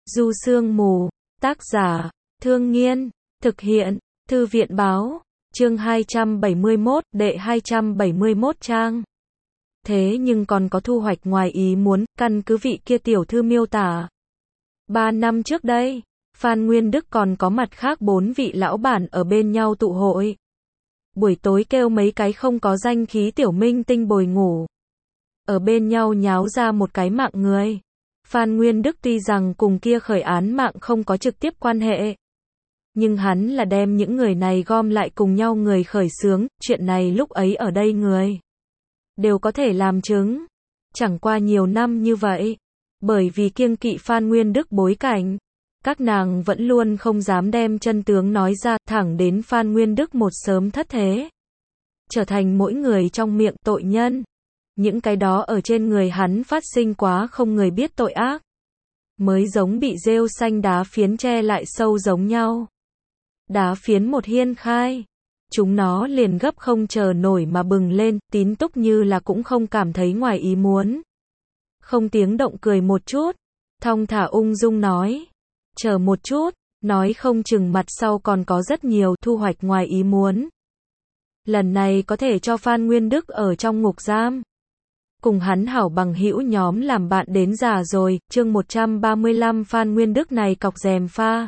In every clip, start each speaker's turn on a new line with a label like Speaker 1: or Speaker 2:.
Speaker 1: Du Sương Mù, tác giả, Thương Nghiên, thực hiện, Thư viện Báo, chương 271, đệ 271 trang. Thế nhưng còn có thu hoạch ngoài ý muốn, căn cứ vị kia tiểu thư miêu tả. 3 năm trước đây, Phan Nguyên Đức còn có mặt khác 4 vị lão bản ở bên nhau tụ hội. Buổi tối kêu mấy cái không có danh khí tiểu minh tinh bồi ngủ. Ở bên nhau nháo ra một cái mạng người. Phan Nguyên Đức tuy rằng cùng kia khởi án mạng không có trực tiếp quan hệ, nhưng hắn là đem những người này gom lại cùng nhau người khởi xướng, chuyện này lúc ấy ở đây người đều có thể làm chứng. Chẳng qua nhiều năm như vậy, bởi vì kiêng kỵ Phan Nguyên Đức bối cảnh, các nàng vẫn luôn không dám đem chân tướng nói ra, thẳng đến Phan Nguyên Đức một sớm thất thế, trở thành mỗi người trong miệng tội nhân. Những cái đó ở trên người hắn phát sinh quá không người biết tội ác, mới giống bị rêu xanh đá phiến che lại sâu giống nhau. Đá phiến một hiên khai, chúng nó liền gấp không chờ nổi mà bừng lên, Tín Túc như là cũng không cảm thấy ngoài ý muốn. Không tiếng động cười một chút, thong thả ung dung nói, chờ một chút, nói không chừng mặt sau còn có rất nhiều thu hoạch ngoài ý muốn. Lần này có thể cho Phan Nguyên Đức ở trong ngục giam. Cùng hắn hảo bằng hữu nhóm làm bạn đến già rồi, chương 135 Phan Nguyên Đức này cọc rèm pha.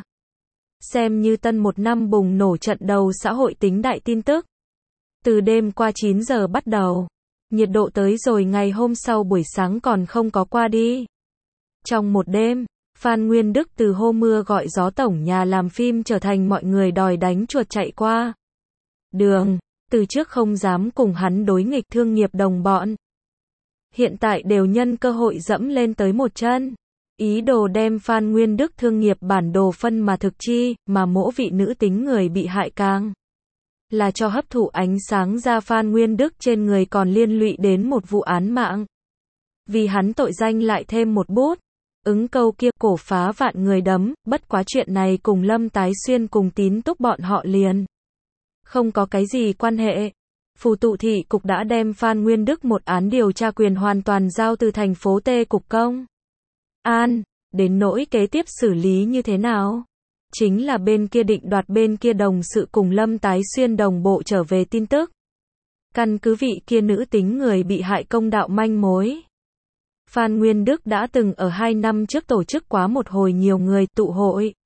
Speaker 1: Xem như tân một năm bùng nổ trận đầu xã hội tính đại tin tức. Từ đêm qua 9 giờ bắt đầu, nhiệt độ tới rồi ngày hôm sau buổi sáng còn không có qua đi. Trong một đêm, Phan Nguyên Đức từ hô mưa gọi gió tổng nhà làm phim trở thành mọi người đòi đánh chuột chạy qua đường, từ trước không dám cùng hắn đối nghịch thương nghiệp đồng bọn. Hiện tại đều nhân cơ hội dẫm lên tới một chân. Ý đồ đem Phan Nguyên Đức thương nghiệp bản đồ phân mà thực chi, mà mỗi vị nữ tính người bị hại càng là cho hấp thụ ánh sáng ra Phan Nguyên Đức trên người còn liên lụy đến một vụ án mạng. Vì hắn tội danh lại thêm một bút. Ứng câu kia cổ phá vạn người đấm, bất quá chuyện này cùng Lâm Tái Xuyên cùng Tín Túc bọn họ liền không có cái gì quan hệ. Phù Tụ thị cục đã đem Phan Nguyên Đức một án điều tra quyền hoàn toàn giao từ thành phố T cục công an, đến nỗi kế tiếp xử lý như thế nào, chính là bên kia định đoạt bên kia đồng sự cùng Lâm Tái Xuyên đồng bộ trở về tin tức. Căn cứ vị kia nữ tính người bị hại công đạo manh mối. Phan Nguyên Đức đã từng ở 2 năm trước tổ chức quá một hồi nhiều người tụ hội.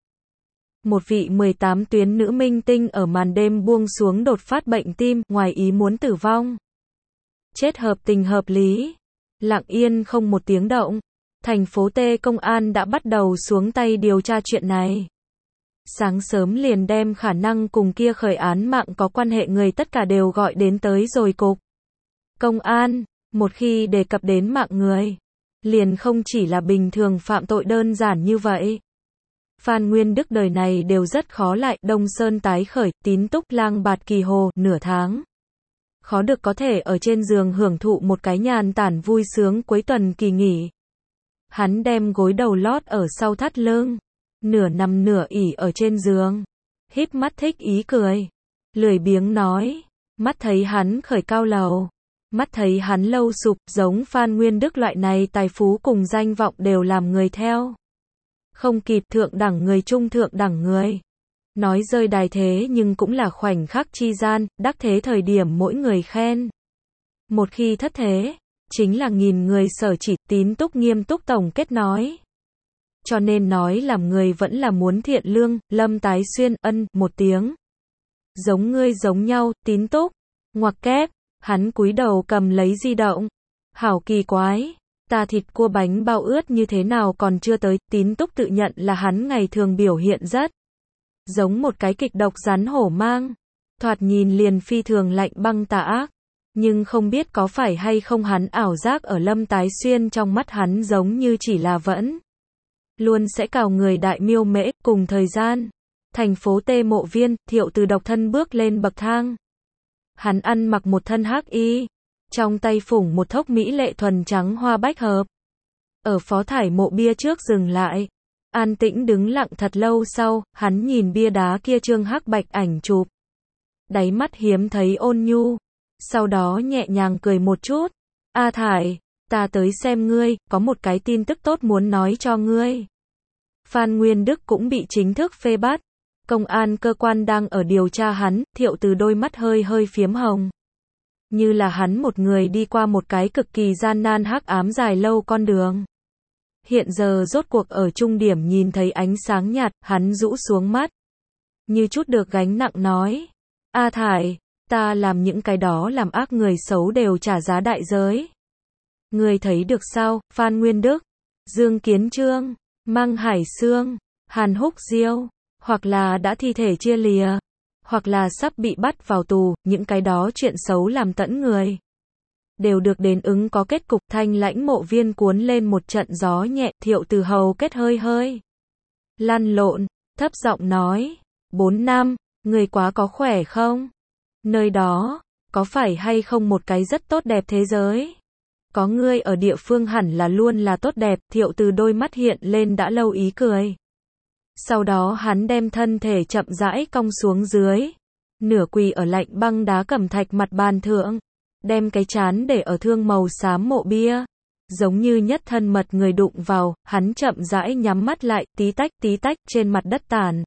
Speaker 1: Một vị 18 tuyến nữ minh tinh ở màn đêm buông xuống đột phát bệnh tim, ngoài ý muốn tử vong. Chết hợp tình hợp lý. Lặng yên không một tiếng động. Thành phố T công an đã bắt đầu xuống tay điều tra chuyện này. Sáng sớm liền đem khả năng cùng kia khởi án mạng có quan hệ người tất cả đều gọi đến tới rồi cục công an. Một khi đề cập đến mạng người, liền không chỉ là bình thường phạm tội đơn giản như vậy. Phan Nguyên Đức đời này đều rất khó lại, Đông Sơn tái khởi, Tín Túc lang bạt kỳ hồ, nửa tháng. Khó được có thể ở trên giường hưởng thụ một cái nhàn tản vui sướng cuối tuần kỳ nghỉ. Hắn đem gối đầu lót ở sau thắt lưng, nửa nằm nửa ỉ ở trên giường, híp mắt thích ý cười, lười biếng nói, mắt thấy hắn khởi cao lầu, mắt thấy hắn lâu sụp, giống Phan Nguyên Đức loại này tài phú cùng danh vọng đều làm người theo. Không kịp thượng đẳng người trung thượng đẳng người. Nói rơi đài thế nhưng cũng là khoảnh khắc chi gian, đắc thế thời điểm mỗi người khen. Một khi thất thế, chính là nghìn người sở chỉ, Tín Túc nghiêm túc tổng kết nói. Cho nên nói làm người vẫn là muốn thiện lương, Lâm Tái Xuyên, ân, một tiếng. Giống ngươi giống nhau, Tín Túc. Ngoặc kép, hắn cúi đầu cầm lấy di động. Hảo kỳ quái. Ta thịt cua bánh bao ướt như thế nào còn chưa tới, Tín Túc tự nhận là hắn ngày thường biểu hiện rất giống một cái kịch độc rắn hổ mang, thoạt nhìn liền phi thường lạnh băng tà ác, nhưng không biết có phải hay không hắn ảo giác ở Lâm Tái Xuyên trong mắt hắn giống như chỉ là vẫn luôn sẽ cào người đại miêu mễ. Cùng thời gian, thành phố T mộ viên, Thiệu từ độc thân bước lên bậc thang. Hắn ăn mặc một thân hắc y, trong tay phủng một thốc mỹ lệ thuần trắng hoa bách hợp. Ở phó thải mộ bia trước dừng lại, an tĩnh đứng lặng thật lâu sau, hắn nhìn bia đá kia trương hắc bạch ảnh chụp. Đáy mắt hiếm thấy ôn nhu, sau đó nhẹ nhàng cười một chút. A Thải, ta tới xem ngươi, có một cái tin tức tốt muốn nói cho ngươi. Phan Nguyên Đức cũng bị chính thức phê bắt. Công an cơ quan đang ở điều tra hắn, Thiệu Từ đôi mắt hơi hơi phiếm hồng. Như là hắn một người đi qua một cái cực kỳ gian nan hắc ám dài lâu con đường. Hiện giờ rốt cuộc ở trung điểm nhìn thấy ánh sáng nhạt, hắn rũ xuống mắt. Như chút được gánh nặng nói. A Thải, ta làm những cái đó làm ác người xấu đều trả giá đại giới. Người thấy được sao, Phan Nguyên Đức, Dương Kiến Trương, Măng Hải Sương, Hàn Húc Diêu, hoặc là đã thi thể chia lìa, hoặc là sắp bị bắt vào tù, những cái đó chuyện xấu làm tẫn người. Đều được đền ứng có kết cục. Thanh Lãnh Mộ Viên cuốn lên một trận gió nhẹ, Thiệu Từ hầu kết hơi hơi lăn lộn, thấp giọng nói, 4 năm, người quá có khỏe không? Nơi đó, có phải hay không một cái rất tốt đẹp thế giới? Có ngươi ở địa phương hẳn là luôn là tốt đẹp. Thiệu Từ đôi mắt hiện lên đã lâu ý cười. Sau đó hắn đem thân thể chậm rãi cong xuống dưới, nửa quỳ ở lạnh băng đá cẩm thạch mặt bàn thượng, đem cái trán để ở thương màu xám mộ bia, giống như nhất thân mật người đụng vào. Hắn chậm rãi nhắm mắt lại, tí tách trên mặt đất tàn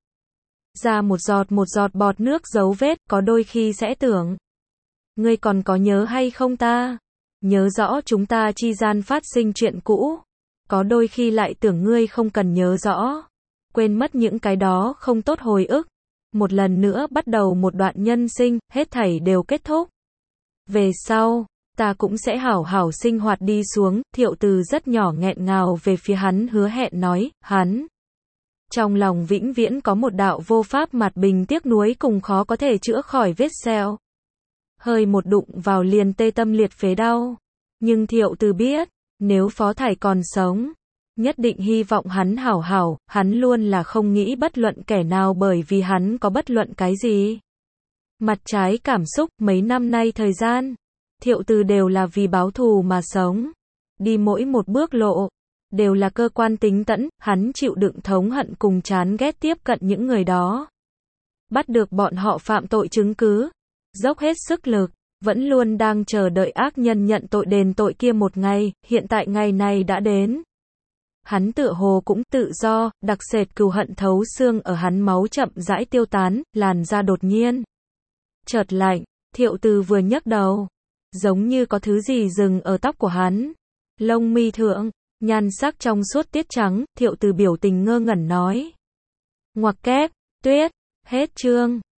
Speaker 1: ra một giọt bọt nước dấu vết. Có đôi khi sẽ tưởng, ngươi còn có nhớ hay không ta? Nhớ rõ chúng ta chi gian phát sinh chuyện cũ. Có đôi khi lại tưởng ngươi không cần nhớ rõ, quên mất những cái đó không tốt hồi ức. Một lần nữa bắt đầu một đoạn nhân sinh, hết thảy đều kết thúc. Về sau, ta cũng sẽ hảo hảo sinh hoạt đi xuống. Thiệu Từ rất nhỏ nghẹn ngào về phía hắn hứa hẹn nói, hắn trong lòng vĩnh viễn có một đạo vô pháp mạt bình tiếc nuối cùng khó có thể chữa khỏi vết sẹo. Hơi một đụng vào liền tê tâm liệt phế đau. Nhưng Thiệu Từ biết, nếu Phó Thải còn sống, nhất định hy vọng hắn hảo hảo. Hắn luôn là không nghĩ bất luận kẻ nào bởi vì hắn có bất luận cái gì. Mặt trái cảm xúc. Mấy năm nay thời gian, Thiệu Từ đều là vì báo thù mà sống. Đi mỗi một bước lộ, đều là cơ quan tính tẫn. Hắn chịu đựng thống hận cùng chán ghét tiếp cận những người đó. Bắt được bọn họ phạm tội chứng cứ. Dốc hết sức lực, vẫn luôn đang chờ đợi ác nhân nhận tội đền tội kia một ngày. Hiện tại ngày này đã đến. Hắn tựa hồ cũng tự do, đặc sệt cừu hận thấu xương ở hắn máu chậm rãi tiêu tán, làn da đột nhiên chợt lạnh. Thiệu Từ vừa nhấc đầu, giống như có thứ gì dừng ở tóc của hắn. Lông mi thượng, nhan sắc trong suốt tiết trắng. Thiệu Từ biểu tình ngơ ngẩn nói, ngoặc kép, tuyết, hết chương.